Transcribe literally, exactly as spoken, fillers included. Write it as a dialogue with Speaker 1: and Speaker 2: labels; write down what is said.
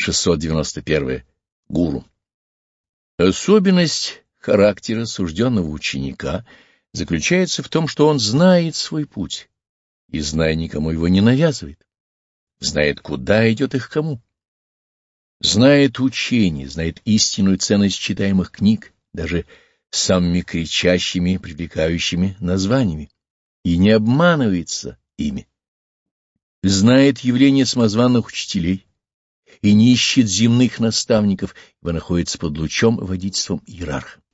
Speaker 1: шестьсот девяносто первое. Гуру. Особенность характера сужденного ученика заключается в том, что он знает свой путь и, зная, никому его не навязывает, знает, куда идет и к кому, знает учение, знает истинную ценность читаемых книг, даже самыми кричащими, привлекающими названиями, и не обманывается ими, знает явление самозванных учителей и не ищет земных наставников, ибо находится под лучом водительством иерарха.